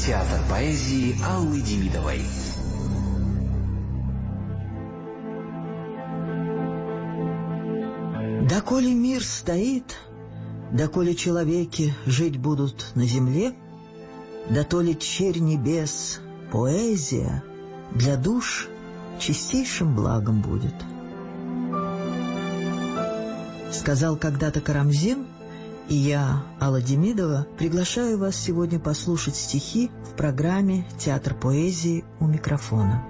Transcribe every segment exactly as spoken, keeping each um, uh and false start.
Театр поэзии Аллы Демидовой. Доколе мир стоит, доколе человеки жить будут на земле, дотоле черь небес, поэзия для душ чистейшим благом будет. Сказал когда-то Карамзин, и я, Алла Демидова, приглашаю вас сегодня послушать стихи в программе «Театр поэзии» у микрофона.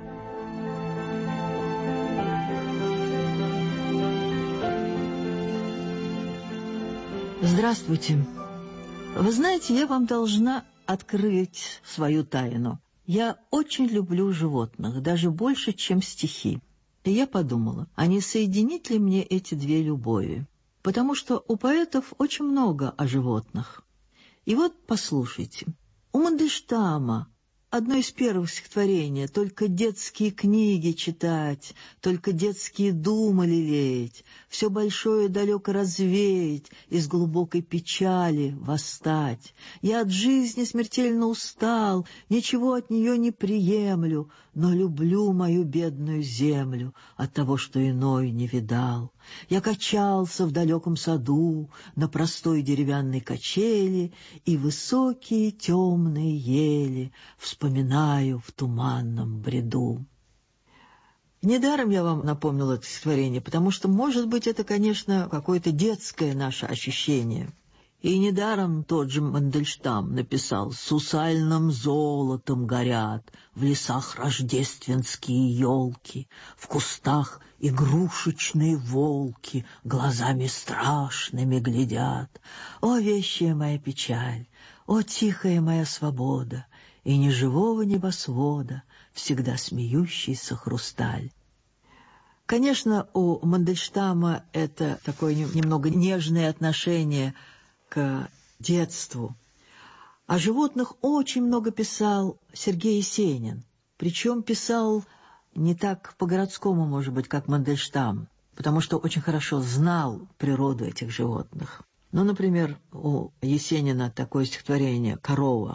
Здравствуйте. Вы знаете, я вам должна открыть свою тайну. Я очень люблю животных, даже больше, чем стихи. И я подумала, а не соединить ли мне эти две любови? Потому что у поэтов очень много о животных. И вот послушайте. У Мандельштама одно из первых стихотворений: «Только детские книги читать, только детские думы лелеять, все большое далеко развеять, из глубокой печали восстать. Я от жизни смертельно устал, ничего от нее не приемлю, но люблю мою бедную землю от того, что иной не видал. Я качался в далеком саду на простой деревянной качели, и высокие темные ели вспоминаю в туманном бреду». Недаром я вам напомнила это стихотворение, потому что, может быть, это, конечно, какое-то детское наше ощущение. И недаром тот же Мандельштам написал: «Сусальным золотом горят в лесах рождественские елки, в кустах игрушечные волки глазами страшными глядят. О, вещая моя печаль, о, тихая моя свобода, и ни живого небосвода всегда смеющийся хрусталь». Конечно, у Мандельштама это такое немного нежное отношение к детству. О животных очень много писал Сергей Есенин. Причем писал не так по-городскому, может быть, как Мандельштам, потому что очень хорошо знал природу этих животных. Ну, например, у Есенина такое стихотворение «Корова».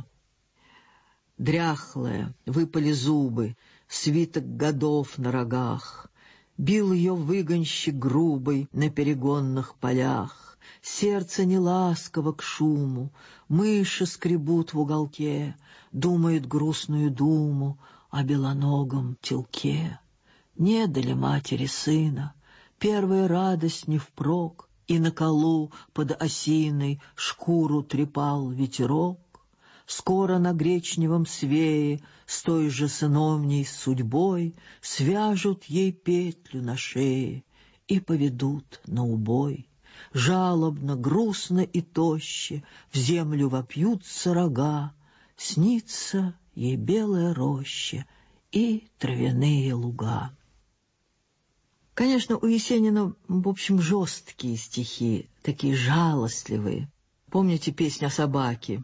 Дряхлая, выпали зубы, свиток годов на рогах. Бил ее выгонщик грубый на перегонных полях. Сердце неласково к шуму, мыши скребут в уголке, думает грустную думу о белоногом телке. Не дали матери сына, первая радость не впрок, и на колу под осиной шкуру трепал ветерок. Скоро на гречневом свее с той же сыновней судьбой свяжут ей петлю на шее и поведут на убой. Жалобно, грустно и тоще в землю вопьются рога, снится ей белая роща и травяные луга. Конечно, у Есенина, в общем, жесткие стихи, такие жалостливые. Помните песню о собаке?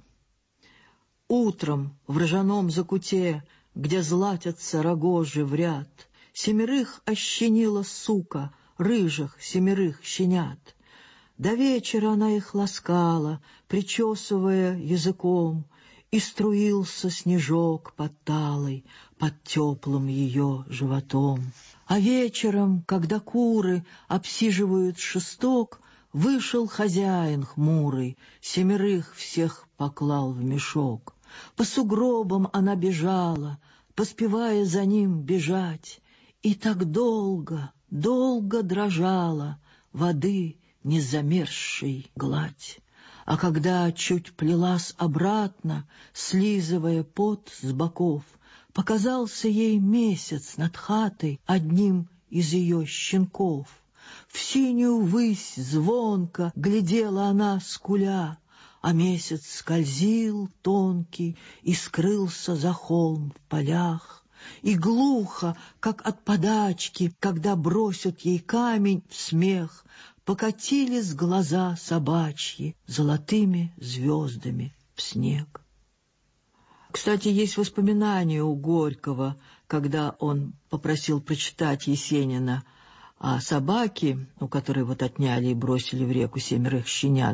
Утром в ржаном закуте, где златятся рогожи в ряд, семерых ощенила сука, рыжих семерых щенят. До вечера она их ласкала, причесывая языком, и струился снежок под талой, под теплым ее животом. А вечером, когда куры обсиживают шесток, вышел хозяин хмурый, семерых всех поклал в мешок. По сугробам она бежала, поспевая за ним бежать, и так долго, долго дрожала воды незамерзшей гладь. А когда чуть плелась обратно, слизывая пот с боков, показался ей месяц над хатой одним из ее щенков. В синюю высь звонко глядела она, скуля, а месяц скользил тонкий и скрылся за холм в полях. И глухо, как от подачки, когда бросят ей камень в смех, покатились глаза собачьи золотыми звездами в снег. Кстати, есть воспоминания у Горького, когда он попросил прочитать Есенина о собаке, у которой вот отняли и бросили в реку семерых щенят.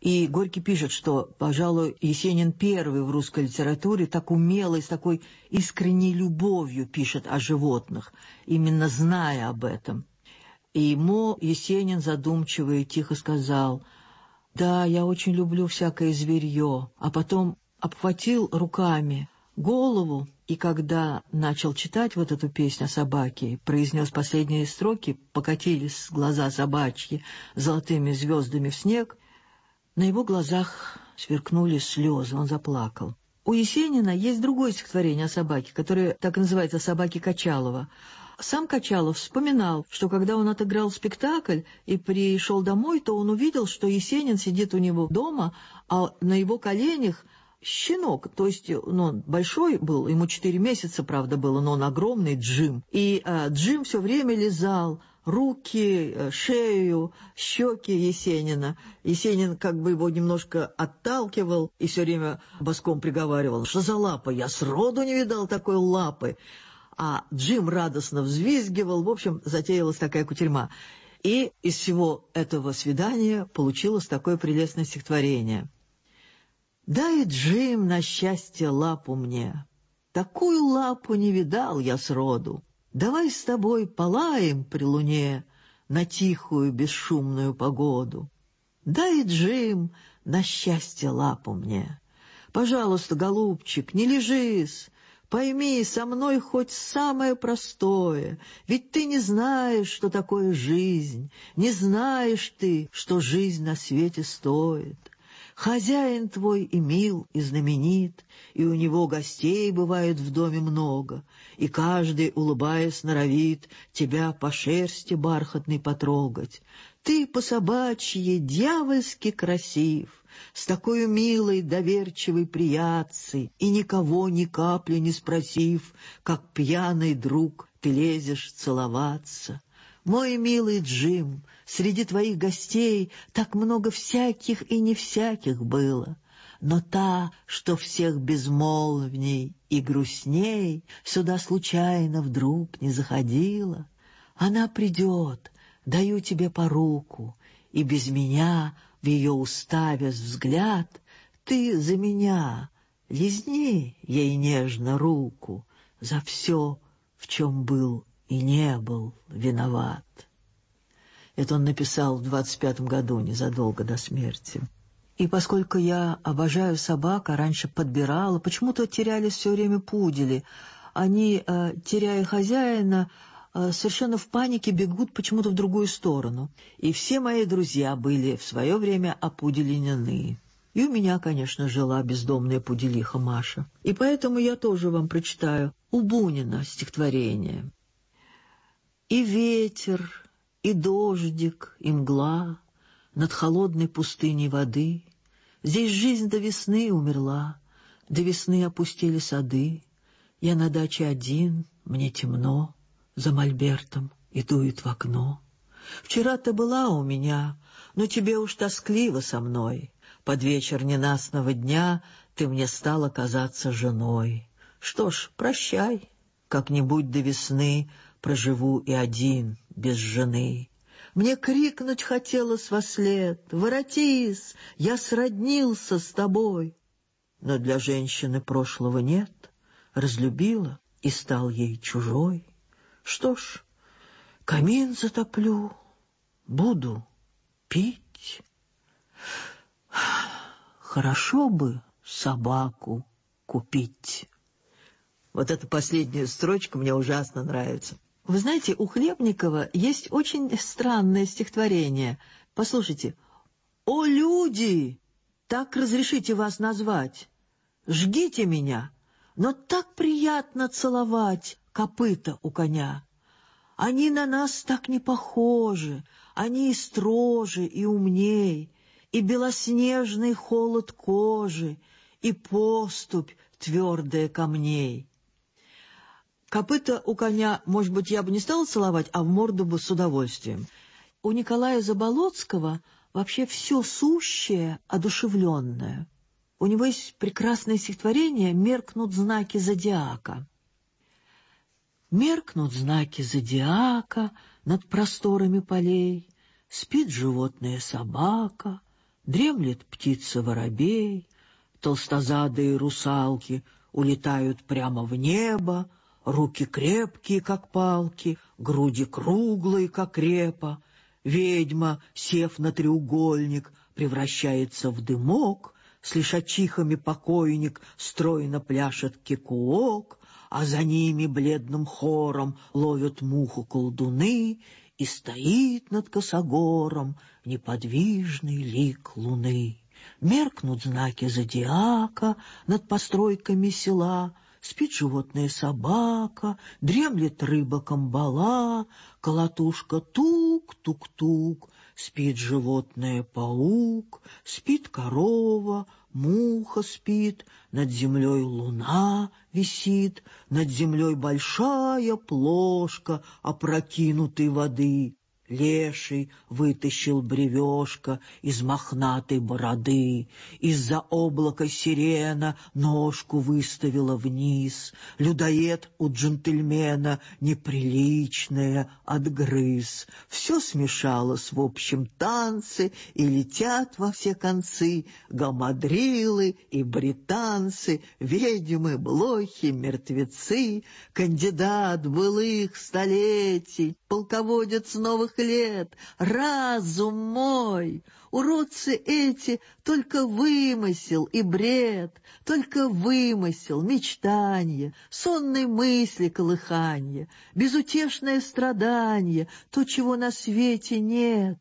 И Горький пишет, что, пожалуй, Есенин первый в русской литературе так умело и с такой искренней любовью пишет о животных, именно зная об этом. И ему Есенин задумчиво и тихо сказал: «Да, я очень люблю всякое зверье», а потом обхватил руками голову, и когда начал читать вот эту песню о собаке, произнес последние строки: «Покатились глаза собачьи золотыми звездами в снег», на его глазах сверкнули слезы, он заплакал. У Есенина есть другое стихотворение о собаке, которое так и называется «Собаки Качалова». Сам Качалов вспоминал, что когда он отыграл спектакль и пришел домой, то он увидел, что Есенин сидит у него дома, а на его коленях щенок, то есть ну, он большой был, ему четыре месяца, правда, было, но он огромный, Джим. И а, Джим все время лизал руки, шею, щеки Есенина. Есенин как бы его немножко отталкивал и все время боском приговаривал: «Что за лапа? Я сроду не видал такой лапы». А Джим радостно взвизгивал. В общем, затеялась такая кутерьма. И из всего этого свидания получилось такое прелестное стихотворение. «Дай, Джим, на счастье лапу мне, такую лапу не видал я сроду. Давай с тобой полаем при луне на тихую бесшумную погоду. Дай, Джим, на счастье лапу мне. Пожалуйста, голубчик, не лежись, пойми со мной хоть самое простое, ведь ты не знаешь, что такое жизнь, не знаешь ты, что жизнь на свете стоит. Хозяин твой и мил, и знаменит, и у него гостей бывает в доме много, и каждый, улыбаясь, норовит тебя по шерсти бархатной потрогать. Ты по-собачьи дьявольски красив, с такой милой доверчивой приятцей, и никого ни капли не спросив, как пьяный друг ты лезешь целоваться. Мой милый Джим, среди твоих гостей так много всяких и не всяких было, но та, что всех безмолвней и грустней, сюда случайно вдруг не заходила. Она придет, даю тебе поруку, и без меня, в ее уставясь взгляд, ты за меня лизни ей нежно руку за все, в чем был и не был виноват. Это он написал в двадцать пятом году, незадолго до смерти. И поскольку я обожаю собак, а раньше подбирала, почему-то терялись все время пудели. Они, э, теряя хозяина, э, совершенно в панике бегут почему-то в другую сторону. И все мои друзья были в свое время опуделенены. И у меня, конечно, жила бездомная пуделиха Маша. И поэтому я тоже вам прочитаю у Бунина стихотворение. И ветер, и дождик, и мгла над холодной пустыней воды. Здесь жизнь до весны умерла, до весны опустили сады. Я на даче один, мне темно, за мольбертом и дует в окно. Вчера ты была у меня, но тебе уж тоскливо со мной. Под вечер ненастного дня ты мне стала казаться женой. Что ж, прощай, как-нибудь до весны проживу и один, без жены. Мне крикнуть хотелось вослед: воротись, я сроднился с тобой. Но для женщины прошлого нет, разлюбила и стал ей чужой. Что ж, камин затоплю, буду пить. Хорошо бы собаку купить. Вот эта последняя строчка мне ужасно нравится. Вы знаете, у Хлебникова есть очень странное стихотворение. Послушайте. «О, люди! Так разрешите вас назвать. Жгите меня, но так приятно целовать копыта у коня. Они на нас так не похожи, они и строже, и умней, и белоснежный холод кожи, и поступь твердая камней». Копыта у коня, может быть, я бы не стала целовать, а в морду бы с удовольствием. У Николая Заболоцкого вообще все сущее одушевленное. У него есть прекрасное стихотворение «Меркнут знаки зодиака». Меркнут знаки зодиака над просторами полей, спит животная собака Дремлет птица-воробей, толстозадые русалки улетают прямо в небо, руки крепкие, как палки, груди круглые, как репа. Ведьма, сев на треугольник, превращается в дымок, с лишачихами покойник стройно пляшет кекуок, а за ними бледным хором ловят муху колдуны, и стоит над косогором неподвижный лик луны. Меркнут знаки зодиака над постройками села, спит животное собака, дремлет рыба камбала, колотушка тук-тук-тук, спит животное паук, спит корова, муха спит, над землей луна висит, над землей большая плошка опрокинутой воды. Леший вытащил бревешко из мохнатой бороды, из-за облака сирена ножку выставила вниз. Людоед у джентльмена неприличное отгрыз. Все смешалось в общем танце, и летят во все концы гамадрилы и британцы, ведьмы, блохи, мертвецы, кандидат былых столетий, полководец новых лет, разум мой. Уродцы эти только вымысел и бред, только вымысел, мечтанье, сонной мысли колыханье, безутешное страдание, то, чего на свете нет.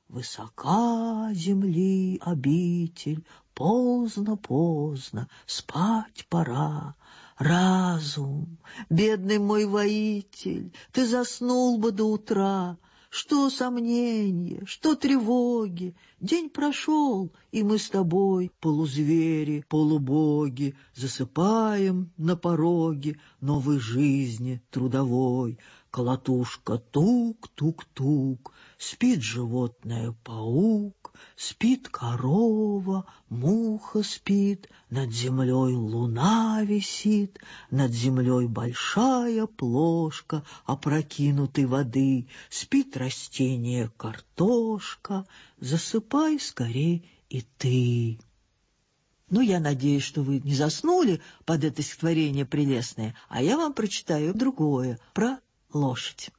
Высока земли обитель, поздно-поздно, спать пора. Разум, бедный мой воитель, ты заснул бы до утра. Что сомнения, что тревоги, день прошел, и мы с тобой, полузвери, полубоги, засыпаем на пороге новой жизни трудовой. Колотушка тук-тук-тук, спит животное паук, спит корова, муха спит, над землей луна висит, над землей большая плошка опрокинутой воды, спит растение картошка, засыпай скорей и ты. Ну, я надеюсь, что вы не заснули под это стихотворение прелестное, а я вам прочитаю другое, про лошадь.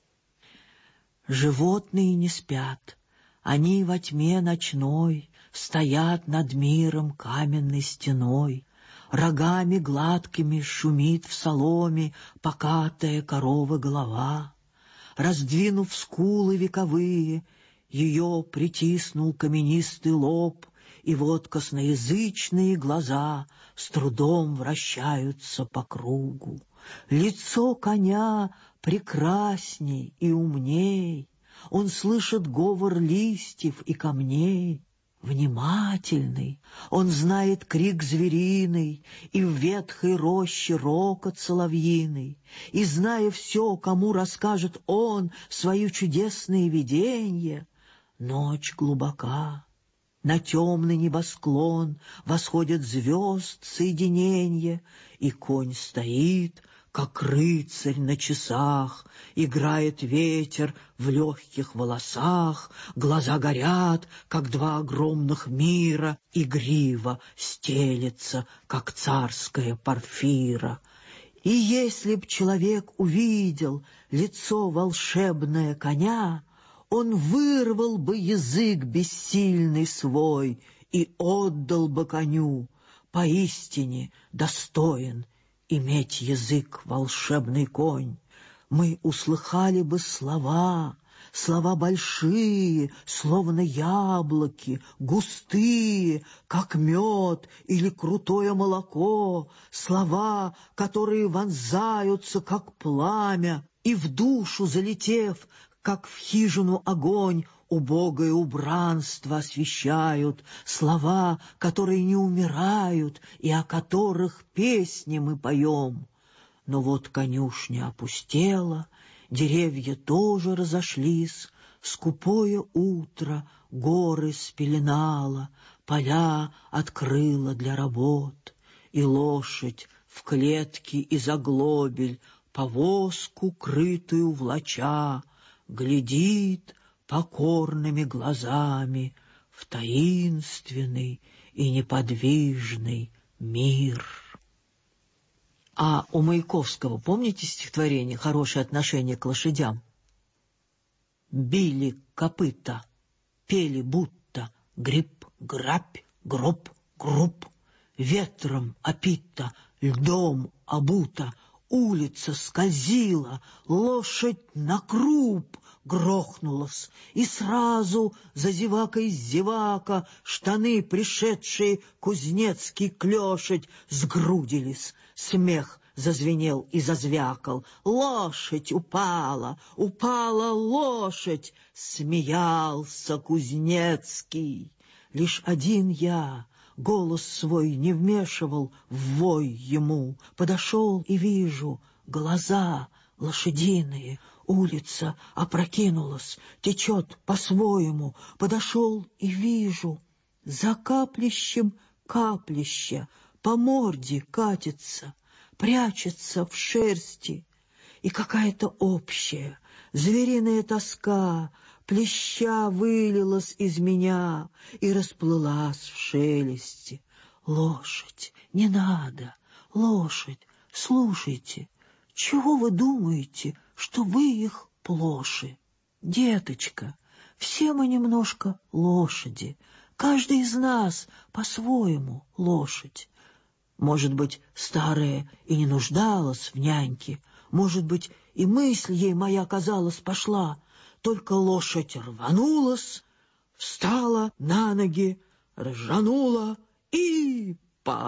Животные не спят, они во тьме ночной стоят над миром каменной стеной. Рогами гладкими шумит в соломе покатая корова голова. Раздвинув скулы вековые, ее притиснул каменистый лоб, и вот косноязычные глаза с трудом вращаются по кругу. Лицо коня прекрасней и умней, он слышит говор листьев и камней. Внимательный, он знает крик звериный и в ветхой роще рокот соловьиный, и, зная все, кому расскажет он свои чудесные видения. Ночь глубока, на темный небосклон восходят звезд соединенья, и конь стоит, как рыцарь на часах, играет ветер в легких волосах, глаза горят, как два огромных мира, и грива стелется, как царская порфира. И если б человек увидел лицо волшебное коня, он вырвал бы язык бессильный свой и отдал бы коню. Поистине достоин иметь язык волшебный конь. Мы услыхали бы слова, слова большие, словно яблоки, густые, как мед или крутое молоко, слова, которые вонзаются, как пламя, и в душу залетев, как в хижину огонь, убогое убранство освещают, слова, которые не умирают и о которых песни мы поем. Но вот конюшня опустела, деревья тоже разошлись, скупое утро горы спеленало, поля открыло для работ, и лошадь в клетке из оглобель, повозку крытую влача, глядит покорными глазами в таинственный и неподвижный мир. А у Маяковского, помните стихотворение «Хорошее отношение к лошадям»? Били копыта, пели будто гриб, грабь, гроб, груб, ветром опита, льдом обута, улица скользила, лошадь на круп грохнулась, и сразу за зевакой зевака штаны, пришедшие кузнецкий клешить, сгрудились. Смех зазвенел и зазвякал. Лошадь упала, упала лошадь, смеялся Кузнецкий. Лишь один я голос свой не вмешивал в вой ему. Подошел и вижу глаза лошадиные. Улица опрокинулась, течет по-своему. Подошел и вижу, за каплищем каплища по морде катится, прячется в шерсти. И какая-то общая звериная тоска плеща вылилась из меня и расплылась в шелесте. Лошадь, не надо, лошадь, слушайте, чего вы думаете, что вы их плоши? Деточка, все мы немножко лошади, каждый из нас по-своему лошадь. Может быть, старая и не нуждалась в няньке, может быть, и мысль ей моя, казалось, пошла, только лошадь рванулась, встала на ноги, ржанула и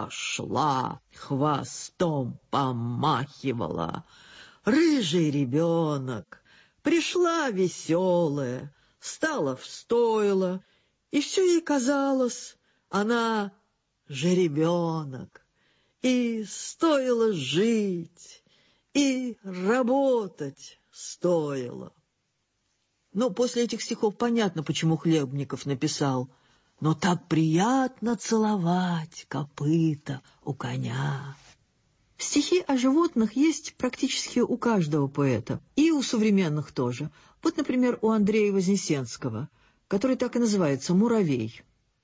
пошла, хвостом помахивала. Рыжий ребенок, пришла веселая, стала в стойло, и все ей казалось, она жеребенок, и стоило жить, и работать стоило. Ну, после этих стихов понятно, почему Хлебников написал: «Но так приятно целовать копыта у коня». Стихи о животных есть практически у каждого поэта, и у современных тоже. Вот, например, у Андрея Вознесенского, который так и называется «Муравей».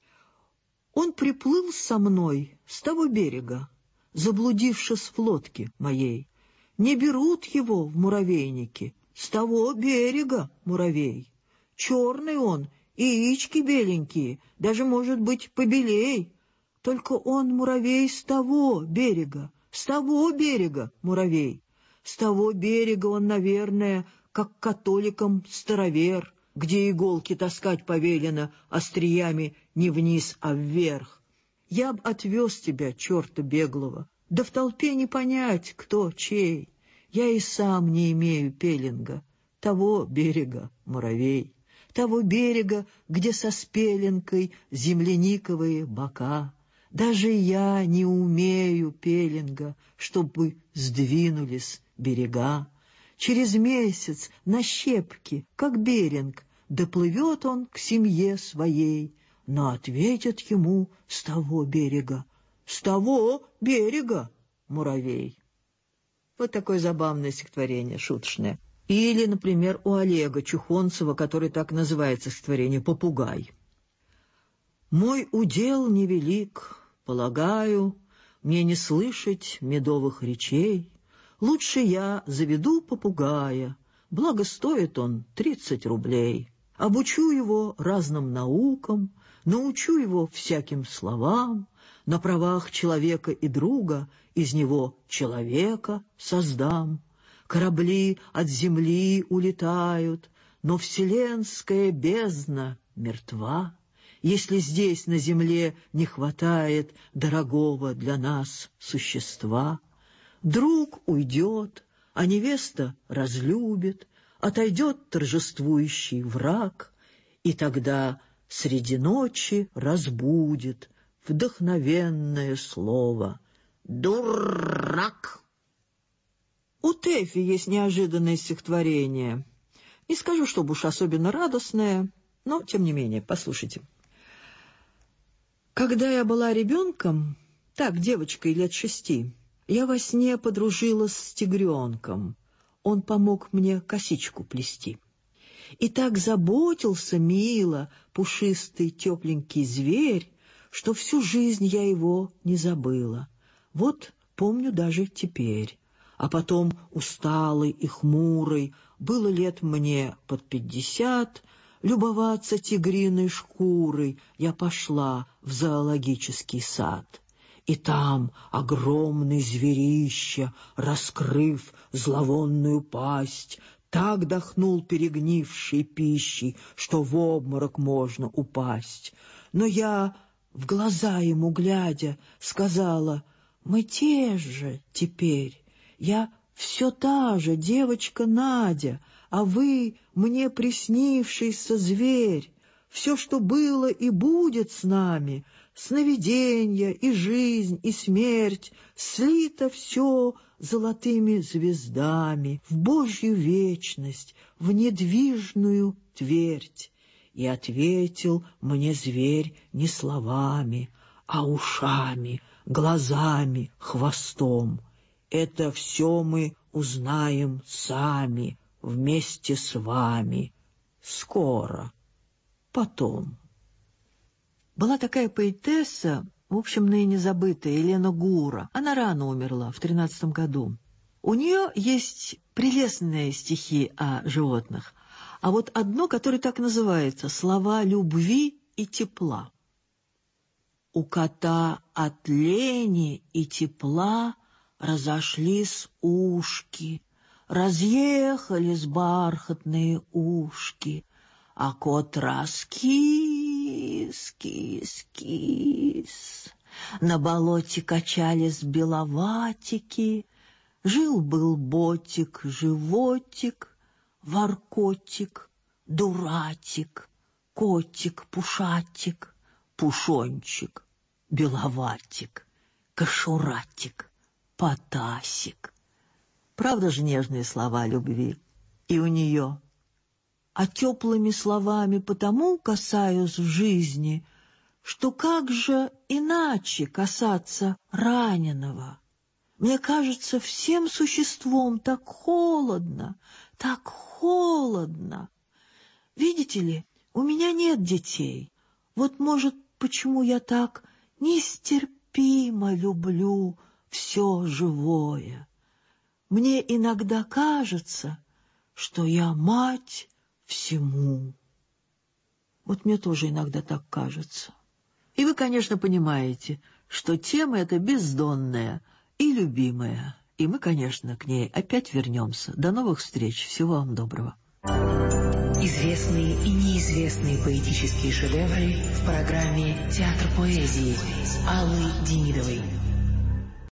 «Он приплыл со мной с того берега, заблудившись в лодке моей. Не берут его в муравейники, с того берега муравей. Черный он, и яички беленькие, даже, может быть, побелей. Только он муравей с того берега, с того берега муравей. С того берега он, наверное, как католикам старовер, где иголки таскать повелено остриями не вниз, а вверх. Я б отвез тебя, черта беглого, да в толпе не понять, кто чей. Я и сам не имею пеленга, того берега муравей, того берега, где со спеленкой земляниковые бока. Даже я не умею пеленга, чтобы сдвинулись берега. Через месяц на щепке, как беринг, доплывет он к семье своей, но ответят ему с того берега, с того берега муравей». Вот такое забавное стихотворение, шуточное. Или, например, у Олега Чухонцева, который так называется стихотворение «Попугай». «Мой удел невелик, полагаю, мне не слышать медовых речей. Лучше я заведу попугая, благо стоит он тридцать рублей. Обучу его разным наукам, научу его всяким словам, на правах человека и друга из него человека создам. Корабли от земли улетают, но вселенская бездна мертва. Если здесь на земле не хватает дорогого для нас существа, друг уйдет, а невеста разлюбит, отойдет торжествующий враг, и тогда среди ночи разбудит вдохновенное слово «Дурак». У Тэфи есть неожиданное стихотворение. Не скажу, чтобы уж особенно радостное, но, тем не менее, послушайте. «Когда я была ребенком, так, девочкой лет шести, я во сне подружилась с тигренком. Он помог мне косичку плести. И так заботился мило пушистый тепленький зверь, что всю жизнь я его не забыла. Вот помню даже теперь. А потом усталый и хмурый, было лет мне под пятьдесят, любоваться тигриной шкурой я пошла в зоологический сад. И там огромный зверище, раскрыв зловонную пасть, так дохнул перегнившей пищей, что в обморок можно упасть. Но я, в глаза ему глядя, сказала: «Мы те же теперь, я все та же девочка Надя, а вы мне приснившийся зверь. Все, что было и будет с нами, сновиденья и жизнь и смерть, слито все золотыми звездами в Божью вечность, в недвижную твердь». И ответил мне зверь не словами, а ушами, глазами, хвостом: «Это все мы узнаем сами, вместе с вами, скоро, потом». Была такая поэтесса, в общем, ныне забытая, Елена Гура. Она рано умерла, в тринадцатом году. У нее есть прелестные стихи о животных, а вот одно, которое так называется «Слова любви и тепла». У кота от лени и тепла разошлись ушки, разъехались бархатные ушки, а кот раскис, кис, кис. На болоте качались беловатики, жил-был ботик, животик, воркотик, дуратик, котик, пушатик, пушончик, беловатик, кашуратик, потасик. Правда же нежные слова любви и у нее? А теплыми словами потому касаюсь в жизни, что как же иначе касаться раненого? Мне кажется, всем существом так холодно, так холодно. Видите ли, у меня нет детей. Вот, может, почему я так нестерпимо люблю все живое. Мне иногда кажется, что я мать всему. Вот мне тоже иногда так кажется. И вы, конечно, понимаете, что тема эта бездонная и любимая. И мы, конечно, к ней опять вернемся. До новых встреч. Всего вам доброго. Известные и неизвестные поэтические шедевры в программе «Театр поэзии» с Аллой Демидовой.